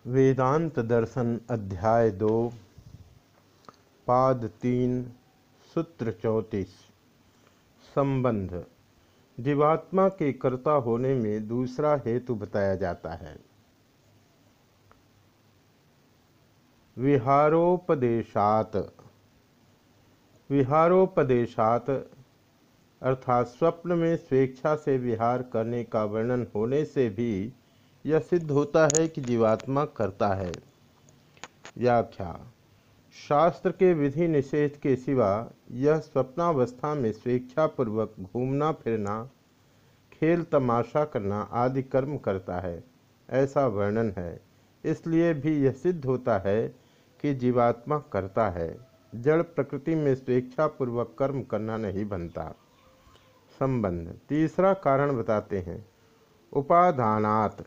वेदांत दर्शन अध्याय 2 पाद 3 सूत्र 34। संबंध। जीवात्मा के कर्ता होने में दूसरा हेतु बताया जाता है। विहारोपदेशात। विहारोपदेशात अर्थात स्वप्न में स्वेच्छा से विहार करने का वर्णन होने से भी यह सिद्ध होता है कि जीवात्मा करता है। व्याख्या। शास्त्र के विधि निषेध के सिवा यह स्वप्नावस्था में स्वेच्छापूर्वक घूमना फिरना, खेल तमाशा करना आदि कर्म करता है, ऐसा वर्णन है। इसलिए भी यह सिद्ध होता है कि जीवात्मा करता है। जड़ प्रकृति में स्वेच्छापूर्वक कर्म करना नहीं बनता। संबंध। तीसरा कारण बताते हैं। उपादानात्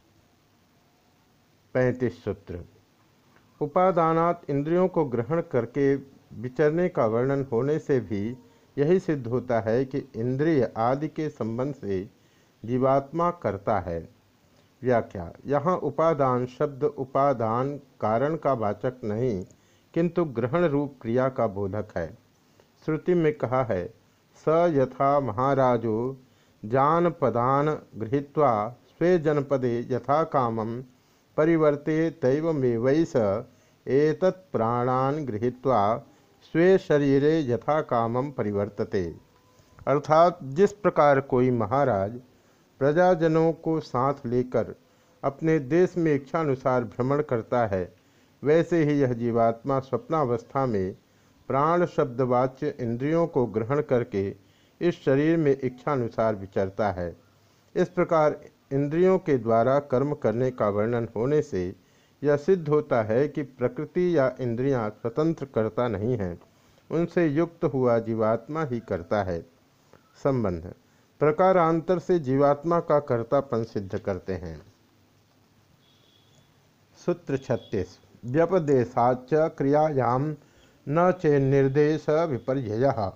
35 सूत्र। उपादानात इंद्रियों को ग्रहण करके विचरने का वर्णन होने से भी यही सिद्ध होता है कि इंद्रिय आदि के संबंध से जीवात्मा करता है। व्याख्या। यहाँ उपादान शब्द उपादान कारण का वाचक नहीं, किंतु ग्रहण रूप क्रिया का बोधक है। श्रुति में कहा है, स यथा महाराजो जानपदान गृहीत्वा स्वे जनपदे यथा कामं परिवर्ते तैवमेवैष एतत्प्राणान् गृहीत्वा स्वे शरीरे यथा कामं परिवर्तते। अर्थात जिस प्रकार कोई महाराज प्रजाजनों को साथ लेकर अपने देश में इच्छानुसार भ्रमण करता है, वैसे ही यह जीवात्मा स्वप्नावस्था में प्राण शब्दवाच्य इंद्रियों को ग्रहण करके इस शरीर में इच्छानुसार विचरता है। इस प्रकार इंद्रियों के द्वारा कर्म करने का वर्णन होने से यह सिद्ध होता है कि प्रकृति या इंद्रियां स्वतंत्र करता नहीं हैं, उनसे युक्त हुआ जीवात्मा ही करता है। संबंध। प्रकारांतर से जीवात्मा का कर्तापन सिद्ध करते हैं। सूत्र 36। व्यपदेशाच्च क्रियायाम न चेन्निर्देश विपर्ययः।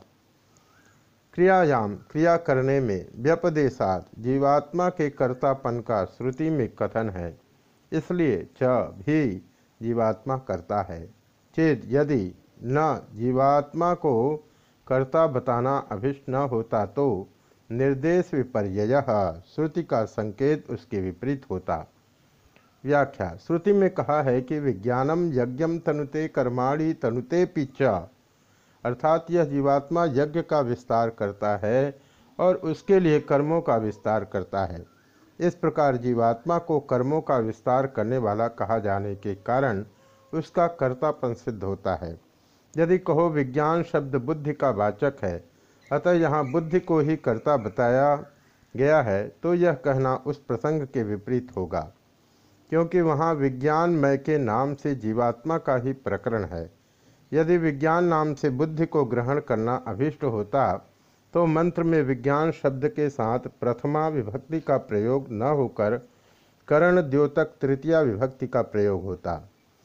क्रियायाम क्रिया करने में व्यपदेशात जीवात्मा के कर्तापन का श्रुति में कथन है, इसलिए च भी जीवात्मा करता है। चेत यदि न जीवात्मा को कर्ता बताना अभिष्ट न होता तो निर्देश विपर्ययः श्रुति का संकेत उसके विपरीत होता। व्याख्या। श्रुति में कहा है कि विज्ञानम यज्ञम तनुते कर्माणि तनुते पिच्च, अर्थात यह जीवात्मा यज्ञ का विस्तार करता है और उसके लिए कर्मों का विस्तार करता है। इस प्रकार जीवात्मा को कर्मों का विस्तार करने वाला कहा जाने के कारण उसका कर्तापन सिद्ध होता है। यदि कहो विज्ञान शब्द बुद्धि का वाचक है, अतः यहाँ बुद्धि को ही कर्ता बताया गया है, तो यह कहना उस प्रसंग के विपरीत होगा, क्योंकि वहाँ विज्ञानमय के नाम से जीवात्मा का ही प्रकरण है। यदि विज्ञान नाम से बुद्धि को ग्रहण करना अभीष्ट होता तो मंत्र में विज्ञान शब्द के साथ प्रथमा विभक्ति का प्रयोग न होकर करण द्योतक तृतीया विभक्ति का प्रयोग होता।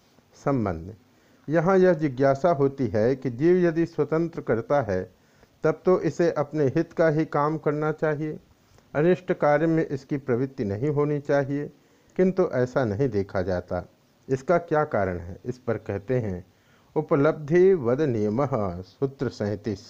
संबंध। यहाँ यह जिज्ञासा होती है कि जीव यदि स्वतंत्र करता है तब तो इसे अपने हित का ही काम करना चाहिए, अनिष्ट कार्य में इसकी प्रवृत्ति नहीं होनी चाहिए, किंतु ऐसा नहीं देखा जाता। इसका क्या कारण है? इस पर कहते हैं, उपलब्धि वद नियम। सूत्र 37।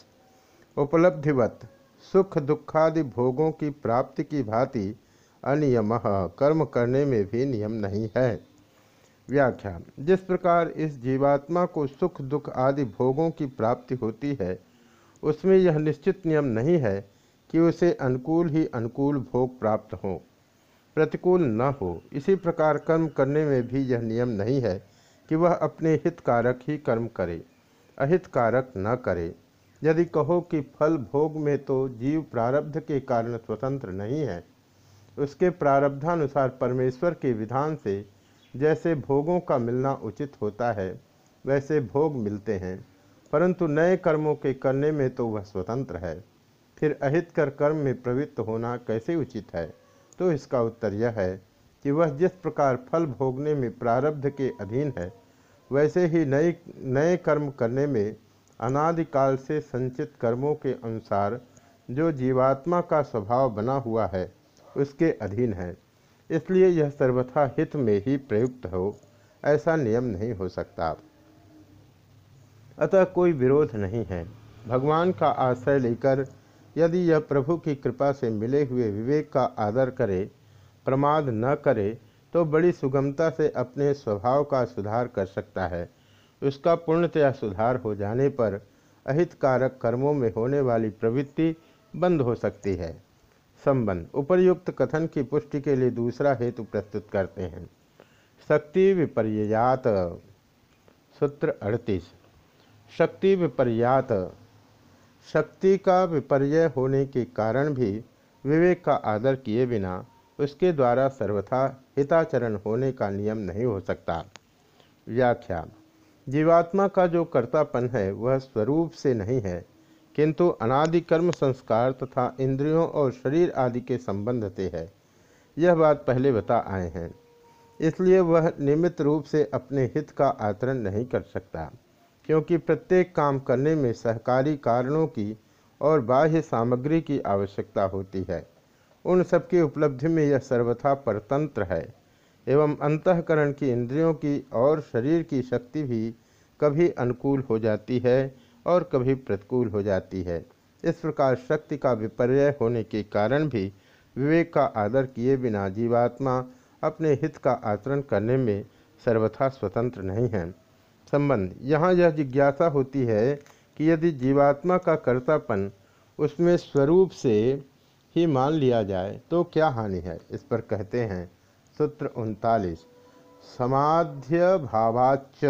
उपलब्धिवत सुख दुखादि भोगों की प्राप्ति की भांति अनियम कर्म करने में भी नियम नहीं है। व्याख्या। जिस प्रकार इस जीवात्मा को सुख दुख आदि भोगों की प्राप्ति होती है, उसमें यह निश्चित नियम नहीं है कि उसे अनुकूल ही अनुकूल भोग प्राप्त हो, प्रतिकूल न हो। इसी प्रकार कर्म करने में भी यह नियम नहीं है कि वह अपने हित कारक ही कर्म करे, अहित कारक न करे। यदि कहो कि फल भोग में तो जीव प्रारब्ध के कारण स्वतंत्र नहीं है, उसके प्रारब्धानुसार परमेश्वर के विधान से जैसे भोगों का मिलना उचित होता है वैसे भोग मिलते हैं, परंतु नए कर्मों के करने में तो वह स्वतंत्र है। फिर अहित कर कर्म में प्रवृत्त होना कैसे उचित है? तो इसका उत्तर यह है कि वह जिस प्रकार फल भोगने में प्रारब्ध के अधीन है, वैसे ही नए कर्म करने में अनादिकाल से संचित कर्मों के अनुसार जो जीवात्मा का स्वभाव बना हुआ है उसके अधीन है। इसलिए यह सर्वथा हित में ही प्रयुक्त हो, ऐसा नियम नहीं हो सकता। अतः कोई विरोध नहीं है। भगवान का आश्रय लेकर यदि यह प्रभु की कृपा से मिले हुए विवेक का आदर करे, प्रमाद न करे, तो बड़ी सुगमता से अपने स्वभाव का सुधार कर सकता है। उसका पूर्णतया सुधार हो जाने पर अहितकारक कर्मों में होने वाली प्रवृत्ति बंद हो सकती है। संबंध उपर्युक्त कथन की पुष्टि के लिए दूसरा हेतु प्रस्तुत करते हैं। शक्ति विपर्यात। सूत्र 38। शक्ति विपर्यात। शक्ति का विपर्य होने के कारण भी विवेक का आदर किए बिना उसके द्वारा सर्वथा हिताचरण होने का नियम नहीं हो सकता। व्याख्या। जीवात्मा का जो कर्तापन है वह स्वरूप से नहीं है, किंतु अनादि कर्म संस्कार तथा इंद्रियों और शरीर आदि के संबंध से है। यह बात पहले बता आए हैं। इसलिए वह निमित्त रूप से अपने हित का आचरण नहीं कर सकता, क्योंकि प्रत्येक काम करने में सहकारी कारणों की और बाह्य सामग्री की आवश्यकता होती है। उन सबकी उपलब्धि में यह सर्वथा परतंत्र है एवं अंतःकरण की, इंद्रियों की और शरीर की शक्ति भी कभी अनुकूल हो जाती है और कभी प्रतिकूल हो जाती है। इस प्रकार शक्ति का विपर्य होने के कारण भी विवेक का आदर किए बिना जीवात्मा अपने हित का आचरण करने में सर्वथा स्वतंत्र नहीं है। संबंध यहाँ यह जिज्ञासा होती है कि यदि जीवात्मा का कर्तापन उसमें स्वरूप से ही मान लिया जाए तो क्या हानि है। इस पर कहते हैं सूत्र 39। समाध्य भावाच्च।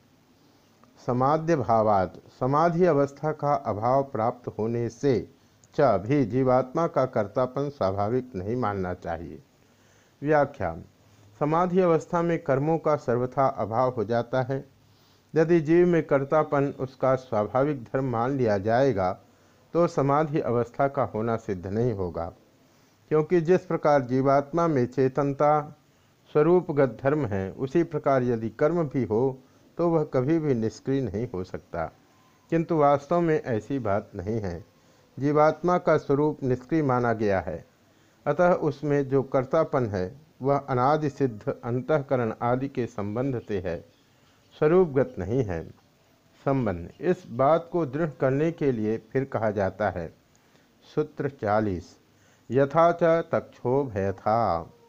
समाध्य भावात समाधि अवस्था का अभाव प्राप्त होने से च भी जीवात्मा का कर्तापन स्वाभाविक नहीं मानना चाहिए। व्याख्या। समाधि अवस्था में कर्मों का सर्वथा अभाव हो जाता है। यदि जीव में कर्तापन उसका स्वाभाविक धर्म मान लिया जाएगा तो समाधि अवस्था का होना सिद्ध नहीं होगा, क्योंकि जिस प्रकार जीवात्मा में चेतनता स्वरूपगत धर्म है, उसी प्रकार यदि कर्म भी हो तो वह कभी भी निष्क्रिय नहीं हो सकता। किंतु वास्तव में ऐसी बात नहीं है। जीवात्मा का स्वरूप निष्क्रिय माना गया है, अतः उसमें जो कर्तापन है वह अनादि सिद्ध अंतःकरण आदि के संबंध से है, स्वरूपगत नहीं है। संबंध इस बात को दृढ़ करने के लिए फिर कहा जाता है। सूत्र 40। यथा च तक्षोभयथा।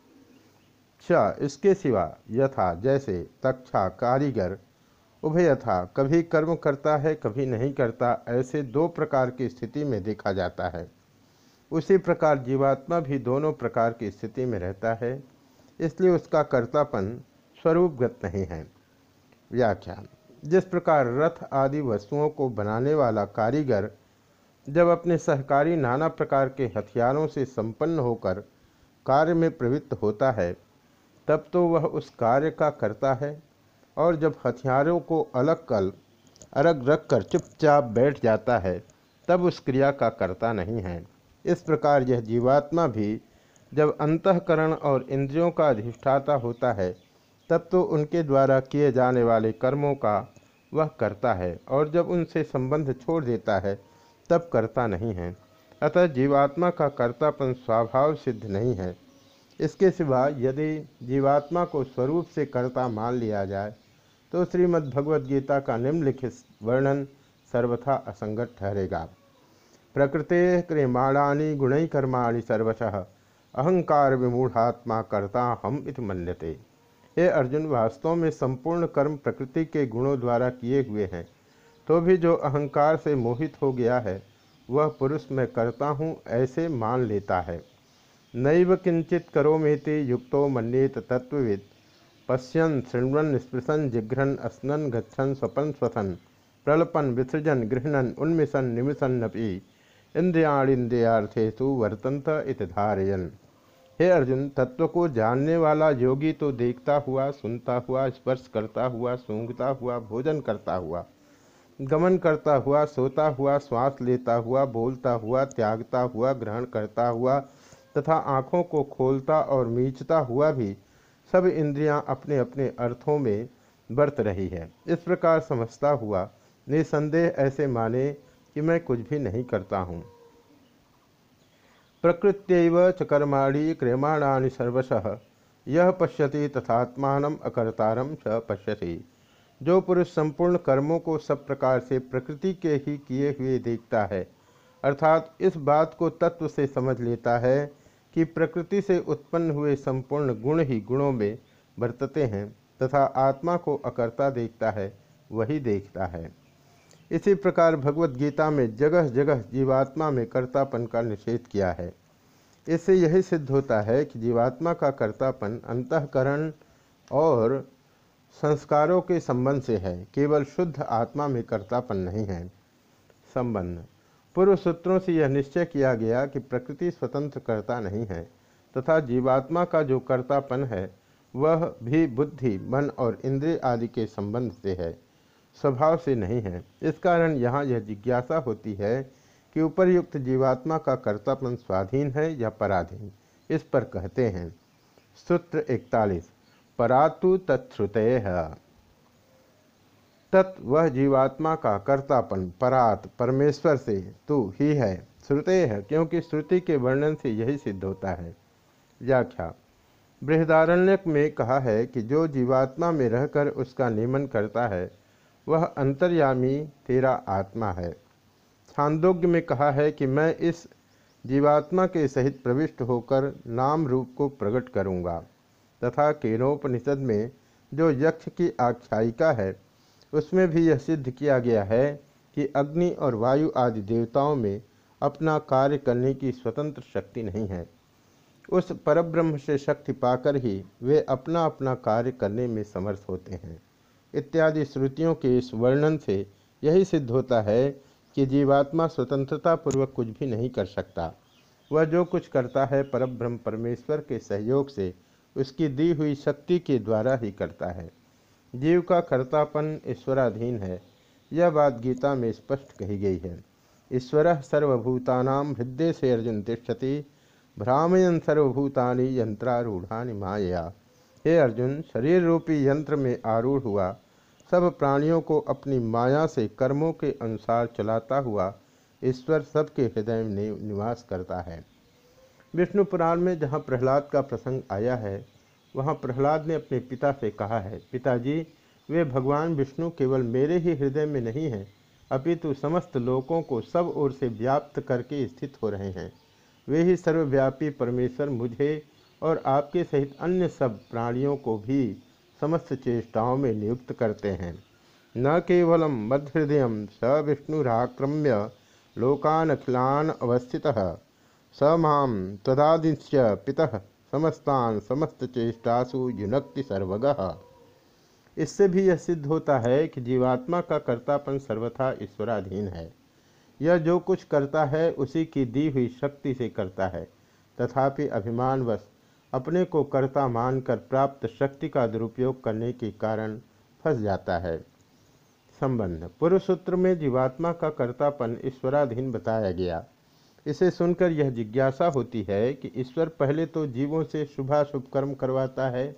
च इसके सिवा यथा जैसे, तक्षा कारीगर, उभयथा कभी कर्म करता है कभी नहीं करता, ऐसे दो प्रकार की स्थिति में देखा जाता है। उसी प्रकार जीवात्मा भी दोनों प्रकार की स्थिति में रहता है, इसलिए उसका कर्तापन स्वरूपगत नहीं है। व्याख्या। जिस प्रकार रथ आदि वस्तुओं को बनाने वाला कारीगर जब अपने सहकारी नाना प्रकार के हथियारों से संपन्न होकर कार्य में प्रवृत्त होता है, तब तो वह उस कार्य का करता है, और जब हथियारों को अलग रख कर चुपचाप बैठ जाता है, तब उस क्रिया का करता नहीं है। इस प्रकार यह जीवात्मा भी जब अंतःकरण और इंद्रियों का अधिष्ठाता होता है, तब तो उनके द्वारा किए जाने वाले कर्मों का वह करता है, और जब उनसे संबंध छोड़ देता है तब करता नहीं है। अतः जीवात्मा का कर्तापन स्वभाव सिद्ध नहीं है। इसके सिवा यदि जीवात्मा को स्वरूप से कर्ता मान लिया जाए तो श्रीमद् भगवद गीता का निम्नलिखित वर्णन सर्वथा असंगत ठहरेगा। प्रकृते क्रियमाणानि गुणैकर्माणि सर्वशः अहंकार विमूढ़ात्मा कर्ता हम इति मन्यते। हे अर्जुन, वास्तव में संपूर्ण कर्म प्रकृति के गुणों द्वारा किए हुए हैं, तो भी जो अहंकार से मोहित हो गया है वह पुरुष मैं करता हूँ ऐसे मान लेता है। नैव किंचित करोमीति युक्तो मन्येत तत्वविद पश्यन् शृण्वन् स्पृशन् जिघ्रन् अस्नन् गच्छन् स्वपन् स्वथन् प्रलपन् विसृजन् गृह्णन् उन्मिषन् निमिषन्नपि इंद्रियाणीन्द्रियार्थेषु वर्तन्त इति धारयन्। हे अर्जुन, तत्व को जानने वाला योगी तो देखता हुआ, सुनता हुआ, स्पर्श करता हुआ, सूंघता हुआ, भोजन करता हुआ, गमन करता हुआ, सोता हुआ, श्वास लेता हुआ, बोलता हुआ, त्यागता हुआ, ग्रहण करता हुआ तथा आँखों को खोलता और मीचता हुआ भी सब इंद्रियां अपने अपने अर्थों में बरत रही है। इस प्रकार समझता हुआ निसंदेह ऐसे माने कि मैं कुछ भी नहीं करता हूँ। प्रकृत्यैव च कर्माणि क्रियमाणानि सर्वशः यह पश्यति तथात्मानम अकर्तारम स पश्यति। जो पुरुष संपूर्ण कर्मों को सब प्रकार से प्रकृति के ही किए हुए देखता है, अर्थात इस बात को तत्व से समझ लेता है कि प्रकृति से उत्पन्न हुए संपूर्ण गुण ही गुणों में बरतते हैं, तथा आत्मा को अकर्ता देखता है, वही देखता है। इसी प्रकार भगवत गीता में जगह जगह जीवात्मा में कर्तापन का निषेध किया है। इससे यही सिद्ध होता है कि जीवात्मा का कर्तापन अंतःकरण और संस्कारों के संबंध से है, केवल शुद्ध आत्मा में कर्तापन नहीं है। संबंध पूर्व सूत्रों से यह निश्चय किया गया कि प्रकृति स्वतंत्र कर्ता नहीं है, तथा जीवात्मा का जो कर्तापन है वह भी बुद्धि, मन और इंद्रिय आदि के संबंध से है, स्वभाव से नहीं है। इस कारण यहाँ यह जिज्ञासा होती है कि उपर्युक्त जीवात्मा का कर्तापन स्वाधीन है या पराधीन। इस पर कहते हैं सूत्र 41 परातु तत्श्रुतेः। तत् वह जीवात्मा का कर्तापन परात परमेश्वर से तू ही है, श्रुते है क्योंकि श्रुति के वर्णन से यही सिद्ध होता है। व्याख्या बृहदारण्यक में कहा है कि जो जीवात्मा में रहकर उसका नियमन करता है वह अंतर्यामी तेरा आत्मा है। छांदोग्य में कहा है कि मैं इस जीवात्मा के सहित प्रविष्ट होकर नाम रूप को प्रकट करूँगा, तथा केनोपनिषद में जो यक्ष की आख्यायिका है उसमें भी यह सिद्ध किया गया है कि अग्नि और वायु आदि देवताओं में अपना कार्य करने की स्वतंत्र शक्ति नहीं है। उस परब्रह्म से शक्ति पाकर ही वे अपना अपना कार्य करने में समर्थ होते हैं। इत्यादि श्रुतियों के इस वर्णन से यही सिद्ध होता है कि जीवात्मा स्वतंत्रता पूर्वक कुछ भी नहीं कर सकता। वह जो कुछ करता है परब्रह्म परमेश्वर के सहयोग से उसकी दी हुई शक्ति के द्वारा ही करता है। जीव का कर्तापन ईश्वराधीन है, यह बात गीता में स्पष्ट कही गई है। ईश्वरः सर्वभूतानां हृदय से अर्जुन तिष्ठति भ्रामयन् सर्वभूतानि यंत्रारूढ़ानि मायया। हे अर्जुन, शरीर रूपी यंत्र में आरूढ़ हुआ सब प्राणियों को अपनी माया से कर्मों के अनुसार चलाता हुआ ईश्वर सबके हृदय में निवास करता है। विष्णु पुराण में जहाँ प्रहलाद का प्रसंग आया है वहाँ प्रहलाद ने अपने पिता से कहा है, पिताजी, वे भगवान विष्णु केवल मेरे ही हृदय में नहीं हैं, अपितु समस्त लोकों को सब ओर से व्याप्त करके स्थित हो रहे हैं। वे ही सर्वव्यापी परमेश्वर मुझे और आपके सहित अन्य सब प्राणियों को भी समस्त चेष्टाओं में नियुक्त करते हैं। न केवलम मद्हृदय स विष्णुराक्रम्य लोकान अखिलान अवस्थितः स मां तदादिश्य पितः समस्तान समस्त चेष्टासु युनक्ति सर्वगः। इससे भी यह सिद्ध होता है कि जीवात्मा का कर्तापन सर्वथा ईश्वराधीन है। यह जो कुछ करता है उसी की दी हुई शक्ति से करता है, तथापि अभिमानवश अपने को कर्ता मानकर प्राप्त शक्ति का दुरुपयोग करने के कारण फंस जाता है। संबंध पूर्व सूत्र में जीवात्मा का कर्तापन ईश्वराधीन बताया गया। इसे सुनकर यह जिज्ञासा होती है कि ईश्वर पहले तो जीवों से शुभाशुभ कर्म करवाता है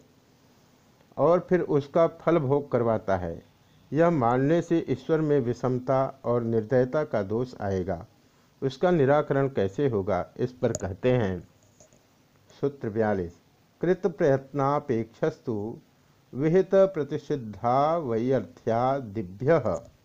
और फिर उसका फल भोग करवाता है। यह मानने से ईश्वर में विषमता और निर्दयता का दोष आएगा। उसका निराकरण कैसे होगा, इस पर कहते हैं सूत्र 42 कृत प्रयत्नापेक्षस्तु विहित प्रतिषिद्धा वैयर्थ्यादिभ्यः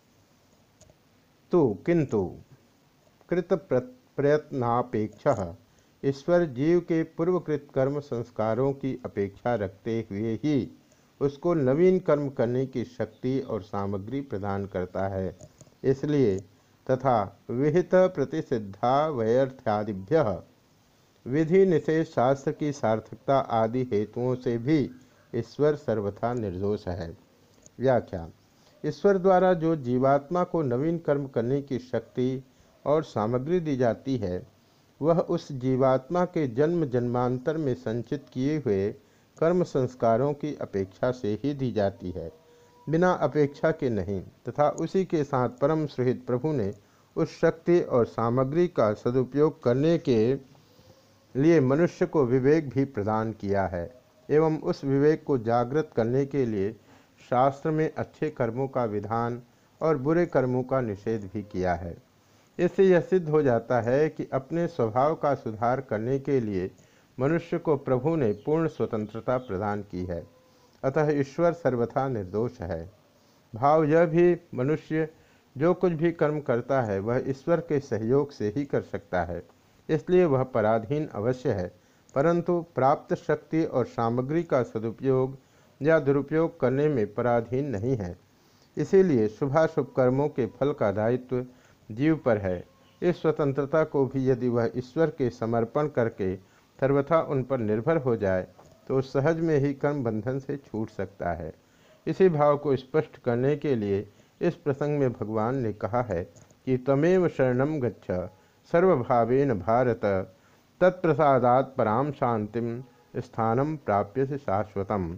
तो किंतु कृत प्रयत्नापेक्षः ईश्वर जीव के पूर्वकृत कर्म संस्कारों की अपेक्षा रखते हुए ही उसको नवीन कर्म करने की शक्ति और सामग्री प्रदान करता है। इसलिए तथा विहित प्रतिसिद्धा वैयर्थ्यादिभ्यः विधि निषेध शास्त्र की सार्थकता आदि हेतुओं से भी ईश्वर सर्वथा निर्दोष है। व्याख्या ईश्वर द्वारा जो जीवात्मा को नवीन कर्म करने की शक्ति और सामग्री दी जाती है वह उस जीवात्मा के जन्म जन्मांतर में संचित किए हुए कर्म संस्कारों की अपेक्षा से ही दी जाती है, बिना अपेक्षा के नहीं। तथा उसी के साथ परम सुहृद प्रभु ने उस शक्ति और सामग्री का सदुपयोग करने के लिए मनुष्य को विवेक भी प्रदान किया है एवं उस विवेक को जागृत करने के लिए शास्त्र में अच्छे कर्मों का विधान और बुरे कर्मों का निषेध भी किया है। इससे यह सिद्ध हो जाता है कि अपने स्वभाव का सुधार करने के लिए मनुष्य को प्रभु ने पूर्ण स्वतंत्रता प्रदान की है, अतः ईश्वर सर्वथा निर्दोष है। भाव यह भी मनुष्य जो कुछ भी कर्म करता है वह ईश्वर के सहयोग से ही कर सकता है, इसलिए वह पराधीन अवश्य है, परंतु प्राप्त शक्ति और सामग्री का सदुपयोग या दुरुपयोग करने में पराधीन नहीं है। इसीलिए शुभाशुभ कर्मों के फल का दायित्व जीव पर है। इस स्वतंत्रता को भी यदि वह ईश्वर के समर्पण करके सर्वथा उन पर निर्भर हो जाए तो सहज में ही कर्म बंधन से छूट सकता है। इसी भाव को स्पष्ट करने के लिए इस प्रसंग में भगवान ने कहा है कि तमेव शरणम गच्छ सर्वभावेन भारत तत्प्रसादात् पराम शांतिम स्थानम प्राप्य से शाश्वतम।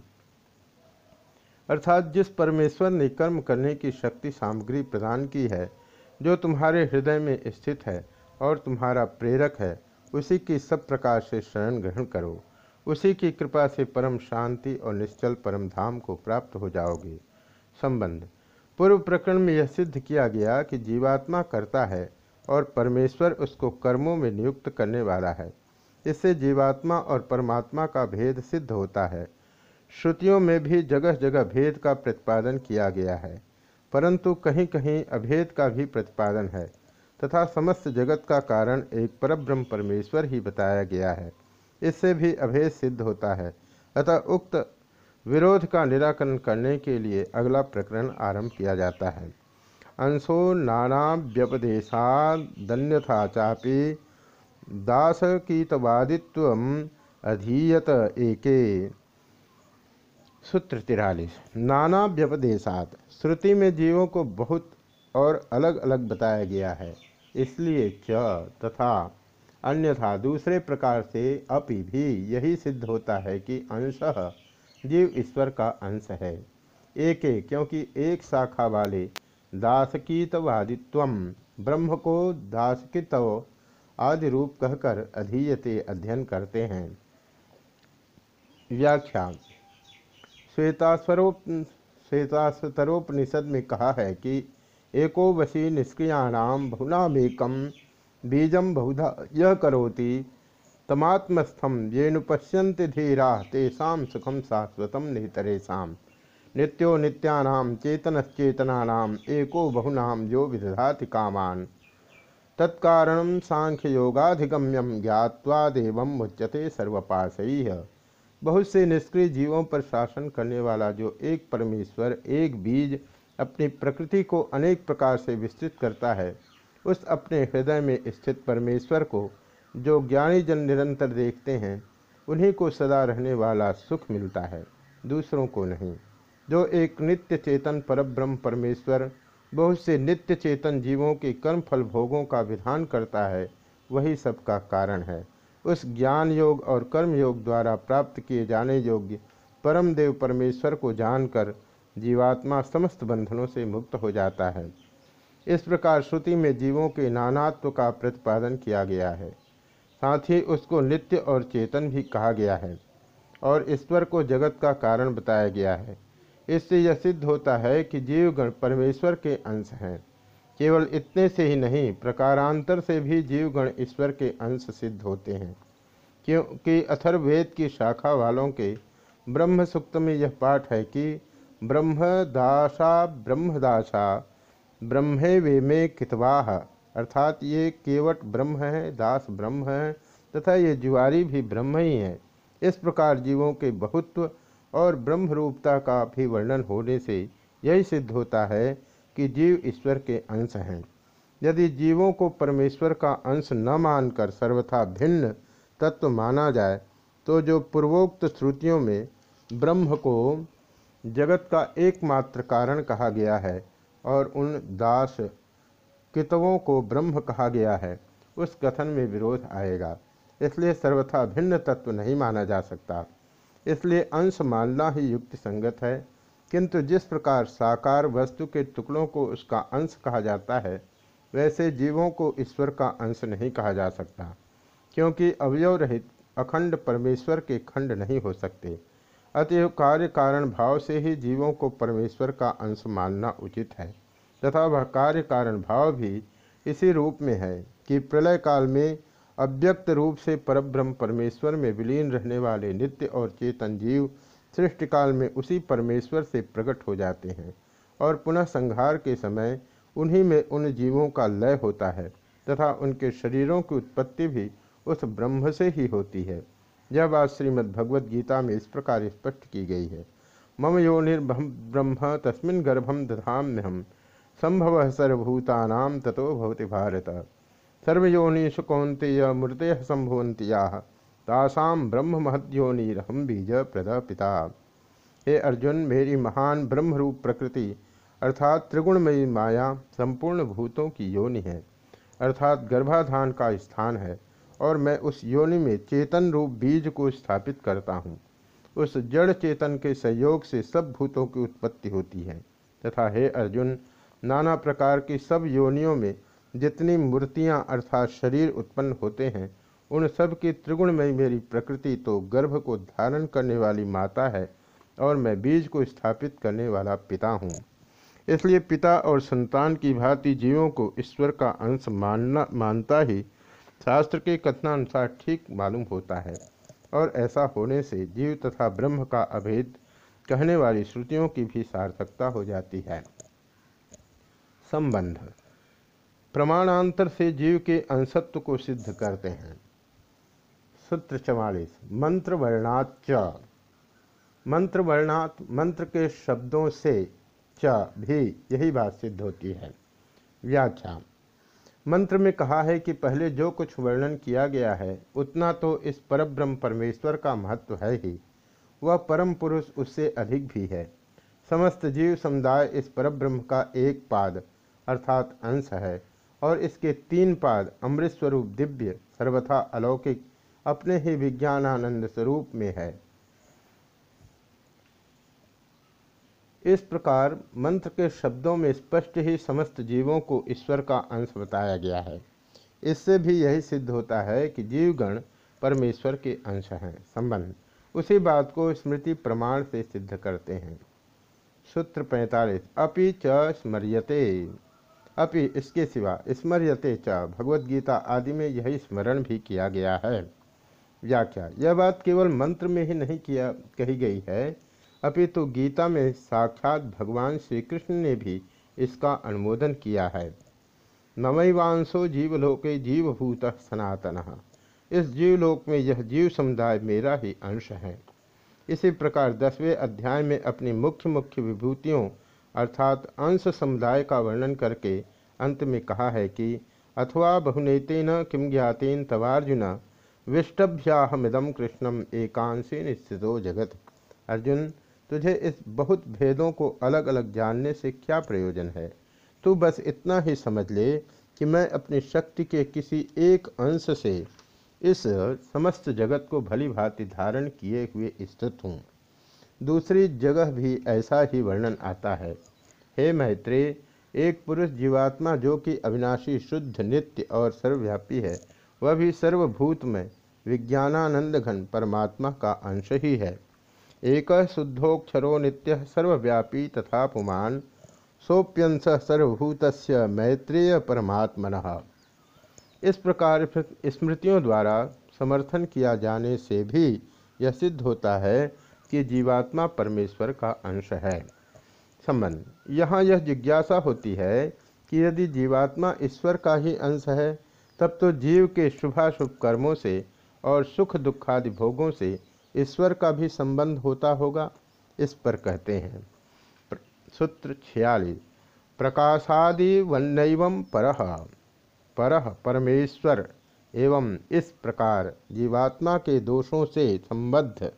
अर्थात जिस परमेश्वर ने कर्म करने की शक्ति सामग्री प्रदान की है, जो तुम्हारे हृदय में स्थित है और तुम्हारा प्रेरक है, उसी की सब प्रकार से शरण ग्रहण करो। उसी की कृपा से परम शांति और निश्चल परम धाम को प्राप्त हो जाओगे। संबंध पूर्व प्रकरण में यह सिद्ध किया गया कि जीवात्मा करता है और परमेश्वर उसको कर्मों में नियुक्त करने वाला है। इससे जीवात्मा और परमात्मा का भेद सिद्ध होता है। श्रुतियों में भी जगह जगह भेद का प्रतिपादन किया गया है, परंतु कहीं कहीं अभेद का भी प्रतिपादन है तथा समस्त जगत का कारण एक परब्रह्म परमेश्वर ही बताया गया है। इससे भी अभेद सिद्ध होता है। अतः उक्त विरोध का निराकरण करने के लिए अगला प्रकरण आरंभ किया जाता है। अंशो नाना व्यपदेशादन्यथा चापि दासकीतवादित्वम अधीयत एके। सूत्र 43। नाना व्यपदेशात श्रुति में जीवों को बहुत और अलग अलग बताया गया है, इसलिए च तथा अन्यथा दूसरे प्रकार से अपि भी यही सिद्ध होता है कि अंशः जीव ईश्वर का अंश है। एक क्योंकि एक शाखा वाले दासकीतवादित्वम ब्रह्म को दासकीतव आदि रूप कहकर अधीयते अध्ययन करते हैं। व्याख्या श्वेताश्वतरोपनिषद में कहा है कि एको वशी निष्क्रियाणाम बहुनामेकम बीजम बहुधा यह करोति तमात्मस्थम येनु पश्यन्ति धीरा तेषां सुखम शाश्वतम निहितरेषाम् नित्यो नित्यानां चेतनश्चेतनानां एको बहुनाम यो विदधाति कामान् तत्कारणं सांख्ययोगाधिगम्यम ज्ञात्वा देवं मुच्यते सर्वपाशैः। बहुत से निष्क्रिय जीवों पर शासन करने वाला जो एक परमेश्वर एक बीज अपनी प्रकृति को अनेक प्रकार से विस्तृत करता है, उस अपने हृदय में स्थित परमेश्वर को जो ज्ञानी जन निरंतर देखते हैं, उन्हीं को सदा रहने वाला सुख मिलता है, दूसरों को नहीं। जो एक नित्य चेतन परब्रह्म परमेश्वर बहुत से नित्य चेतन जीवों के कर्म फल भोगों का विधान करता है, वही सबका कारण है। उस ज्ञान योग और कर्म योग द्वारा प्राप्त किए जाने योग्य परम देव परमेश्वर को जानकर जीवात्मा समस्त बंधनों से मुक्त हो जाता है। इस प्रकार श्रुति में जीवों के नानात्व का प्रतिपादन किया गया है, साथ ही उसको नित्य और चेतन भी कहा गया है और ईश्वर को जगत का कारण बताया गया है। इससे यह सिद्ध होता है कि जीवगण परमेश्वर के अंश हैं। केवल इतने से ही नहीं, प्रकारांतर से भी जीवगण ईश्वर के अंश सिद्ध होते हैं, क्योंकि अथर्ववेद की शाखा वालों के ब्रह्म सूक्त में यह पाठ है कि ब्रह्मदासा ब्रह्मे वे में कितवाह, अर्थात ये केवट ब्रह्म है, दास ब्रह्म है तथा ये जुआरी भी ब्रह्म ही है। इस प्रकार जीवों के बहुत्व और ब्रह्म रूपता का भी वर्णन होने से यही सिद्ध होता है कि जीव ईश्वर के अंश हैं। यदि जीवों को परमेश्वर का अंश न मानकर सर्वथा भिन्न तत्व माना जाए तो जो पूर्वोक्त श्रुतियों में ब्रह्म को जगत का एकमात्र कारण कहा गया है और उन दास कितवों को ब्रह्म कहा गया है, उस कथन में विरोध आएगा। इसलिए सर्वथा भिन्न तत्व नहीं माना जा सकता। इसलिए अंश मानना ही युक्ति संगत है, किंतु जिस प्रकार साकार वस्तु के टुकड़ों को उसका अंश कहा जाता है, वैसे जीवों को ईश्वर का अंश नहीं कहा जा सकता, क्योंकि अवयव रहित अखंड परमेश्वर के खंड नहीं हो सकते। अतएव कार्य कारण भाव से ही जीवों को परमेश्वर का अंश मानना उचित है तथा वह कार्य कारण भाव भी इसी रूप में है कि प्रलय काल में अव्यक्त रूप से परब्रह्म परमेश्वर में विलीन रहने वाले नित्य और चेतन जीव सृष्टिकाल में उसी परमेश्वर से प्रकट हो जाते हैं और पुनः संहार के समय उन्हीं में उन जीवों का लय होता है तथा उनके शरीरों की उत्पत्ति भी उस ब्रह्म से ही होती है। यह बात श्रीमद् भगवद गीता में इस प्रकार स्पष्ट की गई है। मम योनिर्ब्रह्म तस्मिन् गर्भं दधाम्यहम् संभव सर्वभूतानां ततो भवति भारत। सर्वयोनिषु कौन्तेय मूर्तयः सम्भवन्ति याः तासां ब्रह्म महद्योनिरहं बीज प्रद पिता। हे अर्जुन, मेरी महान ब्रह्मरूप प्रकृति अर्थात त्रिगुणमयी माया संपूर्ण भूतों की योनि है, अर्थात गर्भाधान का स्थान है, और मैं उस योनि में चेतन रूप बीज को स्थापित करता हूँ। उस जड़ चेतन के संयोग से सब भूतों की उत्पत्ति होती है तथा हे अर्जुन, नाना प्रकार की सब योनियों में जितनी मूर्तियाँ अर्थात शरीर उत्पन्न होते हैं, उन सब की त्रिगुणमयी मेरी प्रकृति तो गर्भ को धारण करने वाली माता है और मैं बीज को स्थापित करने वाला पिता हूँ। इसलिए पिता और संतान की भांति जीवों को ईश्वर का अंश मानता ही शास्त्र के कथनानुसार ठीक मालूम होता है, और ऐसा होने से जीव तथा ब्रह्म का अभेद कहने वाली श्रुतियों की भी सार्थकता हो जाती है। संबंध प्रमाणांतर से जीव के अंशत्व को सिद्ध करते हैं। सूत्र 44 मंत्र वर्णाच्च। मंत्र वर्णात मंत्र के शब्दों से च भी यही बात सिद्ध होती है। व्याख्या मंत्र में कहा है कि पहले जो कुछ वर्णन किया गया है उतना तो इस परब्रह्म परमेश्वर का महत्व है ही, वह परम पुरुष उससे अधिक भी है। समस्त जीव समुदाय इस परब्रह्म का एक पाद अर्थात अंश है और इसके 3 पाद अमृत स्वरूप दिव्य सर्वथा अलौकिक अपने ही विज्ञानानंद स्वरूप में है। इस प्रकार मंत्र के शब्दों में स्पष्ट ही समस्त जीवों को ईश्वर का अंश बताया गया है। इससे भी यही सिद्ध होता है कि जीवगण परमेश्वर के अंश हैं। संबंध उसी बात को स्मृति प्रमाण से सिद्ध करते हैं। सूत्र 45 अपि च स्मर्यते। अपि इसके सिवा स्मर्यते च भगवद गीता आदि में यही स्मरण भी किया गया है। व्याख्या यह बात केवल मंत्र में ही नहीं कही गई है, अपितु गीता में साक्षात भगवान श्री कृष्ण ने भी इसका अनुमोदन किया है। ममैवांशो जीवलोके जीवभूतः सनातनः। इस जीवलोक में यह जीव समुदाय मेरा ही अंश है। इसी प्रकार 10वें अध्याय में अपनी मुख्य मुख्य विभूतियों अर्थात अंश समुदाय का वर्णन करके अंत में कहा है कि अथवा बहुनेतेन किम ज्ञातेन तवार्जुन विष्टभ्याहमिदं कृष्णम एकांशेन स्थितो जगत। अर्जुन, तुझे इस बहुत भेदों को अलग अलग जानने से क्या प्रयोजन है? तू बस इतना ही समझ ले कि मैं अपनी शक्ति के किसी एक अंश से इस समस्त जगत को भली भांति धारण किए हुए स्थित हूँ। दूसरी जगह भी ऐसा ही वर्णन आता है। हे मैत्रेय, एक पुरुष जीवात्मा जो कि अविनाशी शुद्ध नित्य और सर्वव्यापी है, वह भी सर्वभूत में विज्ञानानंद घन परमात्मा का अंश ही है। एक शुद्धोक्षरो नित्य सर्वव्यापी तथा पुमान सोप्यंश सर्वभूतस्य मैत्रेय परमात्मनः। इस प्रकार स्मृतियों द्वारा समर्थन किया जाने से भी यह सिद्ध होता है कि जीवात्मा परमेश्वर का अंश है। संबंध यहाँ यह जिज्ञासा होती है कि यदि जीवात्मा ईश्वर का ही अंश है, तब तो जीव के शुभाशुभ कर्मों से और सुख दुखादि भोगों से ईश्वर का भी संबंध होता होगा। इस पर कहते हैं सूत्र 46 प्रकाशादि वन्नैवं परः। परः परमेश्वर एवं इस प्रकार जीवात्मा के दोषों से संबद्ध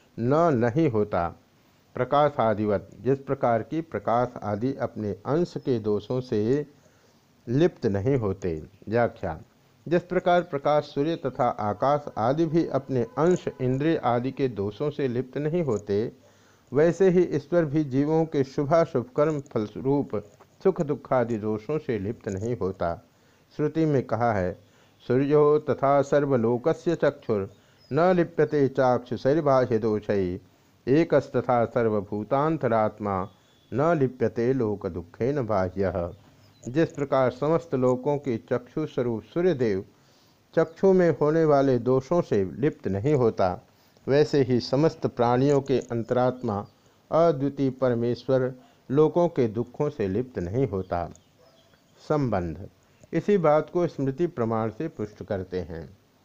नहीं होता। प्रकाश आदिवत जिस प्रकार की प्रकाश आदि अपने अंश के दोषों से लिप्त नहीं होते। व्याख्या जिस प्रकार प्रकाश सूर्य तथा आकाश आदि भी अपने अंश इंद्रिय आदि के दोषों से लिप्त नहीं होते, वैसे ही ईश्वर भी जीवों के शुभाशुभ कर्म फलस्वरूप सुख दुखादि दोषों से लिप्त नहीं होता। श्रुति में कहा है सूर्यो तथा सर्वलोकस्य चक्षुर न लिप्यते चाक्षुषैर्बाह्य दोषै एकस्तथा सर्वभूतांतरात्मा न लिप्यते लोक दुखेन बाह्यः। जिस प्रकार समस्त लोकों के चक्षु स्वरूप सूर्यदेव चक्षु में होने वाले दोषों से लिप्त नहीं होता, वैसे ही समस्त प्राणियों के अंतरात्मा अद्वितीय परमेश्वर लोकों के दुखों से लिप्त नहीं होता। संबंध इसी बात को स्मृति प्रमाण से पुष्ट करते हैं।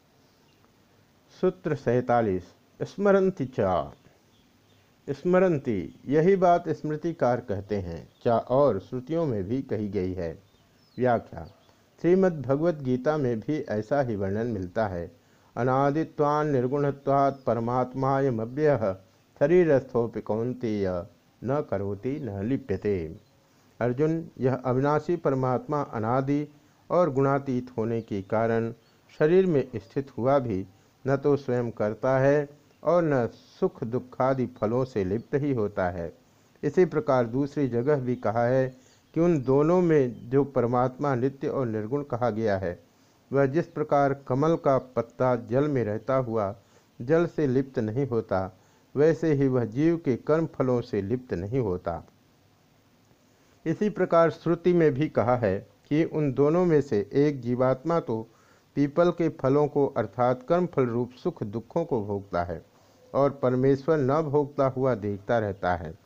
सूत्र 47 स्मरन्ति चा। स्मरन्ति यही बात स्मृतिकार कहते हैं, चा और श्रुतियों में भी कही गई है। व्याख्या श्रीमद् भगवद गीता में भी ऐसा ही वर्णन मिलता है। अनादित्वान् निर्गुणत्वात् परमात्मायमव्ययः शरीरस्थोऽपि कौन्तेय न करोति न लिप्यते। अर्जुन, यह अविनाशी परमात्मा अनादि और गुणातीत होने के कारण शरीर में स्थित हुआ भी न तो स्वयं करता है और न सुख दुखादि फलों से लिप्त ही होता है। इसी प्रकार दूसरी जगह भी कहा है कि उन दोनों में जो परमात्मा नित्य और निर्गुण कहा गया है, वह जिस प्रकार कमल का पत्ता जल में रहता हुआ जल से लिप्त नहीं होता, वैसे ही वह जीव के कर्म फलों से लिप्त नहीं होता। इसी प्रकार श्रुति में भी कहा है कि उन दोनों में से एक जीवात्मा तो पीपल के फलों को अर्थात कर्म फल रूप सुख दुखों को भोगता है और परमेश्वर न भोगता हुआ देखता रहता है।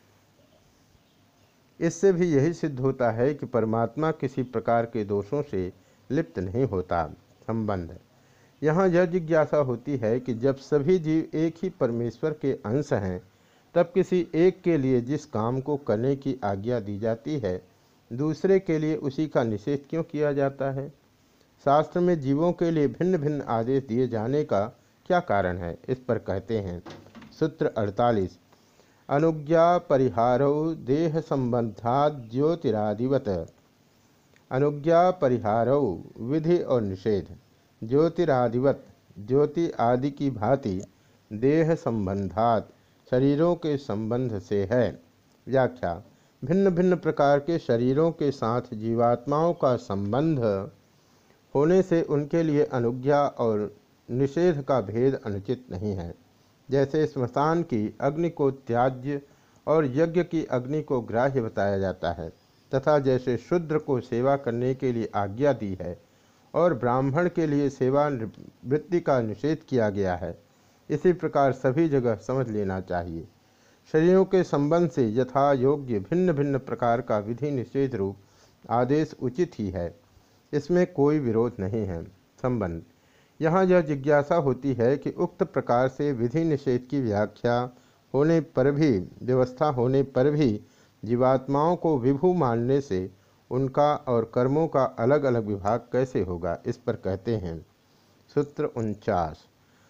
इससे भी यही सिद्ध होता है कि परमात्मा किसी प्रकार के दोषों से लिप्त नहीं होता। संबंध यहाँ यह जिज्ञासा होती है कि जब सभी जीव एक ही परमेश्वर के अंश हैं, तब किसी एक के लिए जिस काम को करने की आज्ञा दी जाती है, दूसरे के लिए उसी का निषेध क्यों किया जाता है? शास्त्र में जीवों के लिए भिन्न भिन्न आदेश दिए जाने का क्या कारण है? इस पर कहते हैं। सूत्र 48 अनुज्ञा परिहारो देह संबंधात ज्योतिरादिवत। अनुज्ञा परिहारो विधि और निषेध ज्योतिरादिवत ज्योति आदि की भांति देह संबंधात शरीरों के संबंध से है। व्याख्या भिन्न भिन्न प्रकार के शरीरों के साथ जीवात्माओं का संबंध होने से उनके लिए अनुज्ञा और निषेध का भेद अनुचित नहीं है। जैसे स्मशान की अग्नि को त्याज्य और यज्ञ की अग्नि को ग्राह्य बताया जाता है, तथा जैसे शूद्र को सेवा करने के लिए आज्ञा दी है और ब्राह्मण के लिए सेवा वृत्ति का निषेध किया गया है, इसी प्रकार सभी जगह समझ लेना चाहिए। शरीरों के संबंध से यथा योग्य भिन्न भिन्न प्रकार का विधि निषेध रूप आदेश उचित ही है, इसमें कोई विरोध नहीं है। संबंध यहाँ यह जिज्ञासा होती है कि उक्त प्रकार से विधि निषेध की व्याख्या होने पर भी, व्यवस्था होने पर भी जीवात्माओं को विभु मानने से उनका और कर्मों का अलग अलग विभाग कैसे होगा? इस पर कहते हैं। सूत्र 49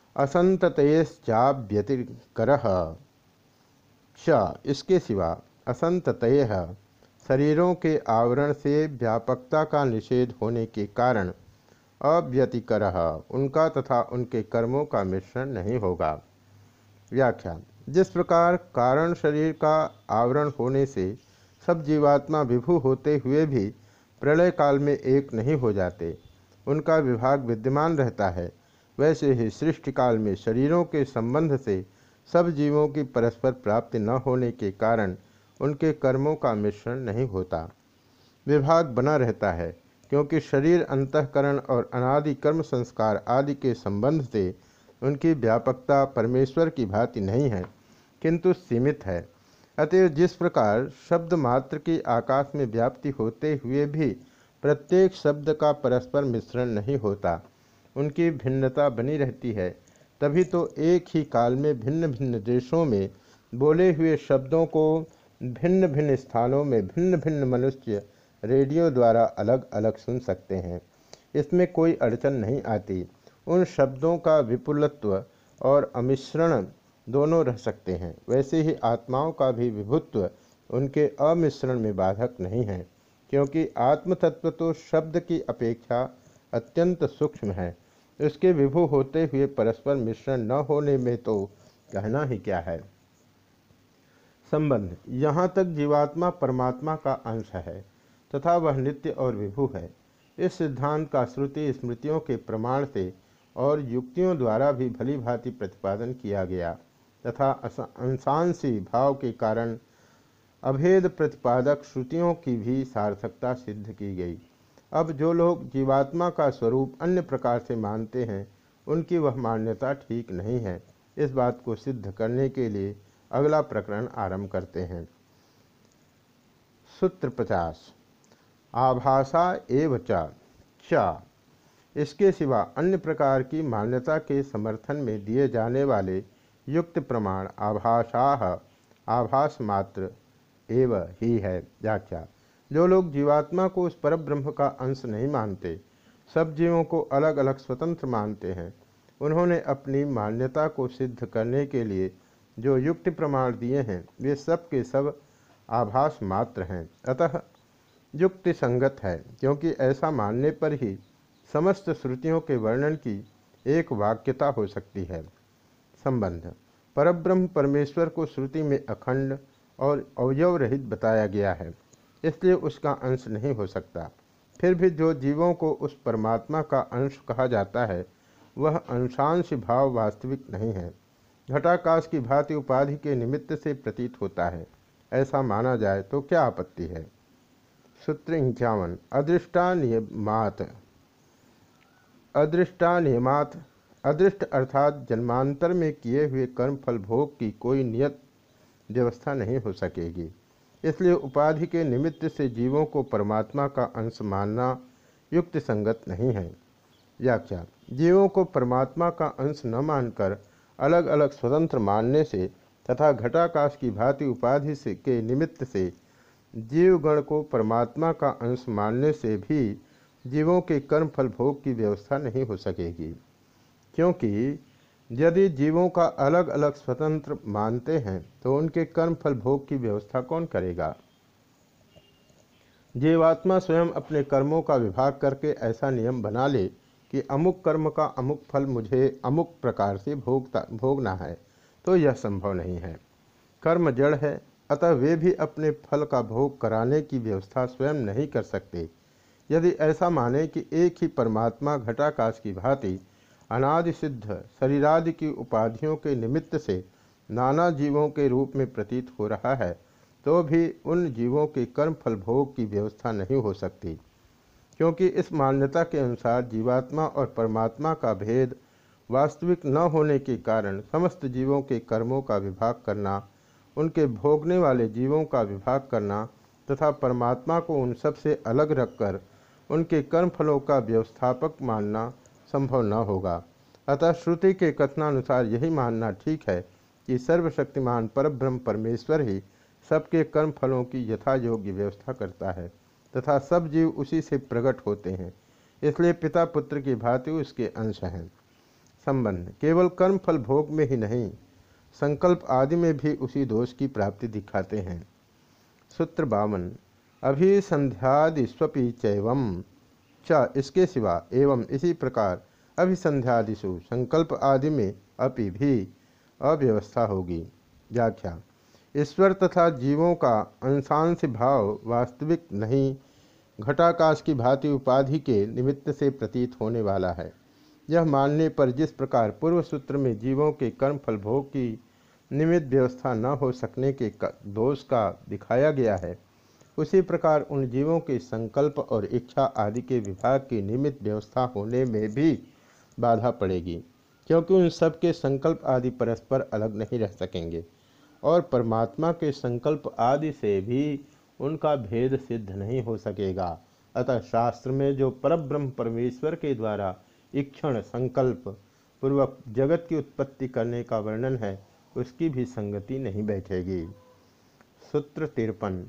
असंततेश्चाव्यतिकरः च। इसके सिवा असंततयः शरीरों के आवरण से व्यापकता का निषेध होने के कारण अव्यतिकरः उनका तथा उनके कर्मों का मिश्रण नहीं होगा। व्याख्या जिस प्रकार कारण शरीर का आवरण होने से सब जीवात्मा विभु होते हुए भी प्रलय काल में एक नहीं हो जाते, उनका विभाग विद्यमान रहता है, वैसे ही सृष्टि काल में शरीरों के संबंध से सब जीवों की परस्पर प्राप्ति न होने के कारण उनके कर्मों का मिश्रण नहीं होता, विभाग बना रहता है, क्योंकि शरीर अंतःकरण और अनादि कर्म संस्कार आदि के संबंध से उनकी व्यापकता परमेश्वर की भांति नहीं है, किंतु सीमित है। अतएव जिस प्रकार शब्द मात्र की आकाश में व्याप्ति होते हुए भी प्रत्येक शब्द का परस्पर मिश्रण नहीं होता, उनकी भिन्नता बनी रहती है, तभी तो एक ही काल में भिन्न भिन्न देशों में बोले हुए शब्दों को भिन्न भिन्न स्थानों में भिन्न भिन्न मनुष्य रेडियो द्वारा अलग अलग सुन सकते हैं। इसमें कोई अड़चन नहीं आती। उन शब्दों का विपुलत्व और अमिश्रण दोनों रह सकते हैं, वैसे ही आत्माओं का भी विभुत्व उनके अमिश्रण में बाधक नहीं है, क्योंकि आत्मतत्व तो शब्द की अपेक्षा अत्यंत सूक्ष्म है। उसके विभु होते हुए परस्पर मिश्रण न होने में तो कहना ही क्या है। संबंध यहाँ तक जीवात्मा परमात्मा का अंश है तथा वह नित्य और विभु है, इस सिद्धांत का श्रुति स्मृतियों के प्रमाण से और युक्तियों द्वारा भी भली भांति प्रतिपादन किया गया तथा अंशांशी भाव के कारण अभेद प्रतिपादक श्रुतियों की भी सार्थकता सिद्ध की गई। अब जो लोग जीवात्मा का स्वरूप अन्य प्रकार से मानते हैं, उनकी वह मान्यता ठीक नहीं है। इस बात को सिद्ध करने के लिए अगला प्रकरण आरंभ करते हैं। सूत्र 50। आभासा एव च। इसके सिवा अन्य प्रकार की मान्यता के समर्थन में दिए जाने वाले युक्त प्रमाण आभासाह आभास मात्र एव ही है। व्याख्या। जो लोग जीवात्मा को उस परब्रह्म का अंश नहीं मानते, सब जीवों को अलग अलग स्वतंत्र मानते हैं, उन्होंने अपनी मान्यता को सिद्ध करने के लिए जो युक्ति प्रमाण दिए हैं, वे सब के सब आभास मात्र हैं। अतः युक्ति संगत है, क्योंकि ऐसा मानने पर ही समस्त श्रुतियों के वर्णन की एक वाक्यता हो सकती है। संबंध। परब्रह्म परमेश्वर को श्रुति में अखंड और अवयव रहित बताया गया है, इसलिए उसका अंश नहीं हो सकता। फिर भी जो जीवों को उस परमात्मा का अंश कहा जाता है, वह अंशांश भाव वास्तविक नहीं है, घटाकाश की भांति उपाधि के निमित्त से प्रतीत होता है। ऐसा माना जाए तो क्या आपत्ति है। सूत्र 51। अदृष्टानियमात। अदृष्ट अर्थात जन्मांतर में किए हुए कर्म फल भोग की कोई नियत व्यवस्था नहीं हो सकेगी, इसलिए उपाधि के निमित्त से जीवों को परमात्मा का अंश मानना युक्ति संगत नहीं है। व्याख्या। जीवों को परमात्मा का अंश न मानकर अलग अलग स्वतंत्र मानने से तथा घटाकाश की भांति उपाधि से के निमित्त से जीवगण को परमात्मा का अंश मानने से भी जीवों के कर्म फल भोग की व्यवस्था नहीं हो सकेगी, क्योंकि यदि जीवों का अलग अलग स्वतंत्र मानते हैं तो उनके कर्म फल भोग की व्यवस्था कौन करेगा। जीवात्मा स्वयं अपने कर्मों का विभाग करके ऐसा नियम बना ले कि अमुक कर्म का अमुक फल मुझे अमुक प्रकार से भोगना है, तो यह संभव नहीं है। कर्म जड़ है, अतः वे भी अपने फल का भोग कराने की व्यवस्था स्वयं नहीं कर सकते। यदि ऐसा माने कि एक ही परमात्मा घटाकाश की भांति अनादि सिद्ध शरीरादि की उपाधियों के निमित्त से नाना जीवों के रूप में प्रतीत हो रहा है, तो भी उन जीवों के कर्म फल भोग की व्यवस्था नहीं हो सकती, क्योंकि इस मान्यता के अनुसार जीवात्मा और परमात्मा का भेद वास्तविक न होने के कारण समस्त जीवों के कर्मों का विभाग करना, उनके भोगने वाले जीवों का विभाग करना तथा परमात्मा को उन सब से अलग रखकर उनके कर्म फलों का व्यवस्थापक मानना संभव न होगा। अतः श्रुति के कथनानुसार यही मानना ठीक है कि सर्वशक्तिमान परब्रह्म परमेश्वर ही सबके कर्म फलों की यथा योग्य व्यवस्था करता है तथा सब जीव उसी से प्रकट होते हैं, इसलिए पिता पुत्र की भांति उसके अंश हैं। संबंध। केवल कर्म फल भोग में ही नहीं, संकल्प आदि में भी उसी दोष की प्राप्ति दिखाते हैं। सूत्र 52। अभिसंध्यादिष्वपि चैवं च। इसके सिवा एवं इसी प्रकार अभिसंध्यादिषु संकल्प आदि में अपि भी अव्यवस्था होगी। व्याख्या। ईश्वर तथा जीवों का अंशांश भाव वास्तविक नहीं, घटाकाश की भांति उपाधि के निमित्त से प्रतीत होने वाला है। यह मानने पर जिस प्रकार पूर्व सूत्र में जीवों के कर्म फल भोग की निमित्त व्यवस्था न हो सकने के दोष का दिखाया गया है, उसी प्रकार उन जीवों के संकल्प और इच्छा आदि के विभाग की निमित्त व्यवस्था होने में भी बाधा पड़ेगी, क्योंकि उन सब के संकल्प आदि परस्पर अलग नहीं रह सकेंगे और परमात्मा के संकल्प आदि से भी उनका भेद सिद्ध नहीं हो सकेगा। अतः शास्त्र में जो परब्रह्म परमेश्वर के द्वारा इक्षण संकल्प पूर्वक जगत की उत्पत्ति करने का वर्णन है, उसकी भी संगति नहीं बैठेगी। सूत्र 53।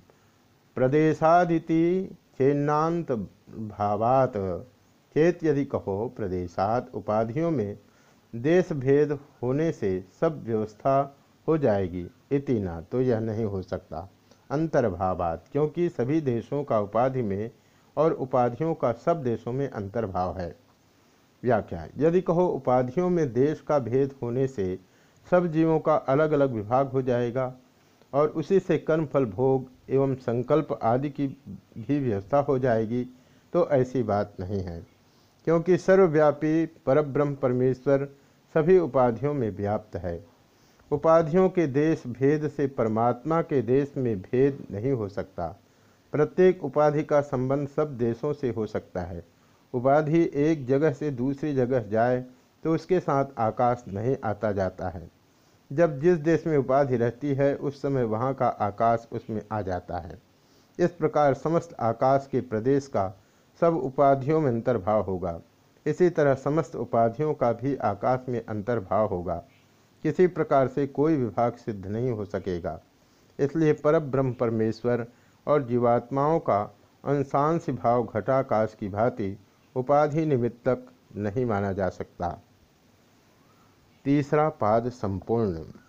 प्रदेशादिति चेन्नांत भावात। चेत यदि कहो प्रदेशात, उपाधियों में देश भेद होने से सब व्यवस्था हो जाएगी, इति न, तो यह नहीं हो सकता। अंतर्भावात, क्योंकि सभी देशों का उपाधि में और उपाधियों का सब देशों में अंतर्भाव है। व्याख्या। यदि कहो उपाधियों में देश का भेद होने से सब जीवों का अलग अलग विभाग हो जाएगा और उसी से कर्म फल भोग एवं संकल्प आदि की भी व्यवस्था हो जाएगी, तो ऐसी बात नहीं है, क्योंकि सर्वव्यापी परब्रह्म परमेश्वर सभी उपाधियों में व्याप्त है। उपाधियों के देश भेद से परमात्मा के देश में भेद नहीं हो सकता। प्रत्येक उपाधि का संबंध सब देशों से हो सकता है। उपाधि एक जगह से दूसरी जगह जाए तो उसके साथ आकाश नहीं आता जाता है। जब जिस देश में उपाधि रहती है उस समय वहाँ का आकाश उसमें आ जाता है। इस प्रकार समस्त आकाश के प्रदेश का सब उपाधियों में अंतर्भाव होगा। इसी तरह समस्त उपाधियों का भी आकाश में अंतर्भाव होगा। किसी प्रकार से कोई विभाग सिद्ध नहीं हो सकेगा। इसलिए परब्रह्म परमेश्वर और जीवात्माओं का अंशांश भाव घटाकाश की भांति उपाधि निमित्तक नहीं माना जा सकता। तीसरा पाद संपूर्ण।